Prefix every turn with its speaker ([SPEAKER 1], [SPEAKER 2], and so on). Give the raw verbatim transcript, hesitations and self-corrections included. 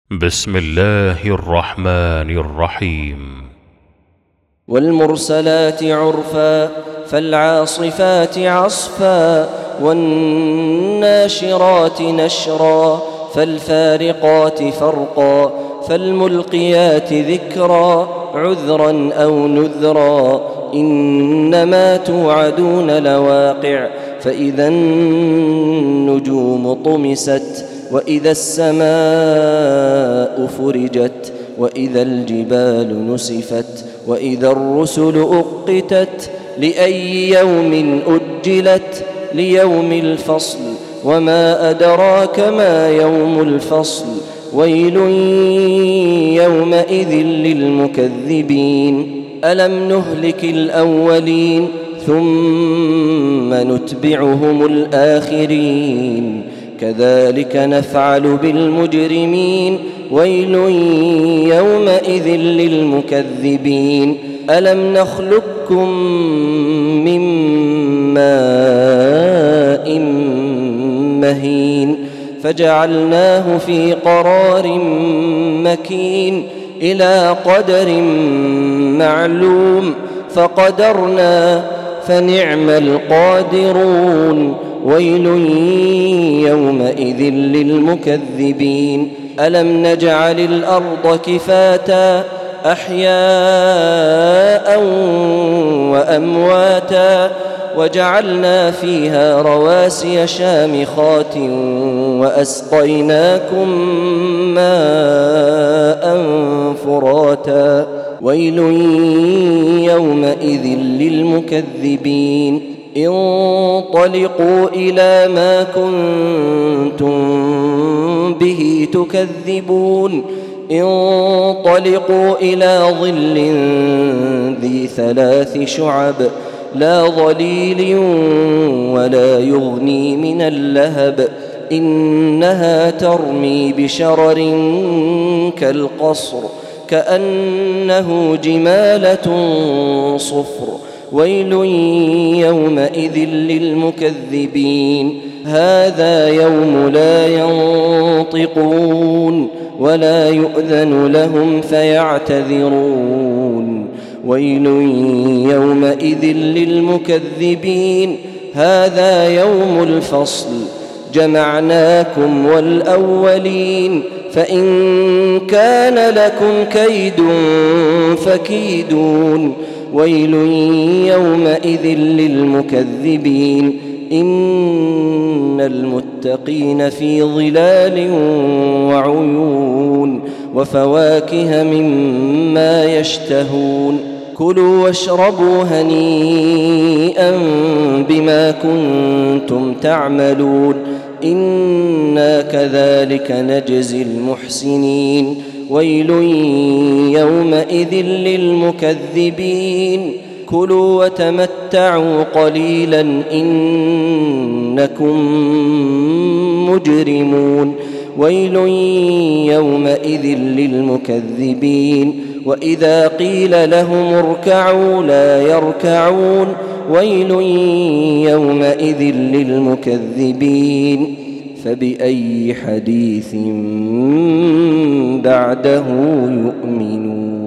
[SPEAKER 1] بسم الله الرحمن الرحيم.
[SPEAKER 2] والمرسلات عرفا فالعاصفات عصفا والناشرات نشرا فالفارقات فرقا فالملقيات ذكرا عذرا أو نذرا إنما توعدون لواقع فإذا النجوم طمست وإذا السماء فرجت وإذا الجبال نسفت وإذا الرسل أقتت لأي يوم أجلت ليوم الفصل وما أدراك ما يوم الفصل ويل يومئذ للمكذبين ألم نهلك الأولين ثم نتبعهم الآخرين كذلك نفعل بالمجرمين ويل يومئذ للمكذبين ألم نخلقكم من ماء مهين فجعلناه في قرار مكين إلى قدر معلوم فقدرنا فنعم القادرون ويل يومئذ للمكذبين ألم نجعل الأرض كفاتا أحياء وأمواتا وجعلنا فيها رواسي شامخات وأسقيناكم ماء فراتا ويل يومئذ للمكذبين انطلقوا إلى ما كنتم به تكذبون انطلقوا إلى ظل ذي ثلاث شعب لا ظليل ولا يغني من اللهب إنها ترمي بشرر كالقصر كأنه جمالة صفر ويل يومئذ للمكذبين هذا يوم لا ينطقون ولا يؤذن لهم فيعتذرون ويل يومئذ للمكذبين هذا يوم الفصل جمعناكم والأولين فإن كان لكم كيد فكيدون ويل يومئذ للمكذبين إن المتقين في ظلال وعيون وفواكه مما يشتهون كلوا واشربوا هنيئا بما كنتم تعملون إنا كذلك نجزي المحسنين ويل يومئذ للمكذبين كلوا وتمتعوا قليلا إنكم مجرمون ويل يومئذ للمكذبين وإذا قيل لهم اركعوا لا يركعون ويل يومئذ للمكذبين فبأي حديث بعده يؤمنون.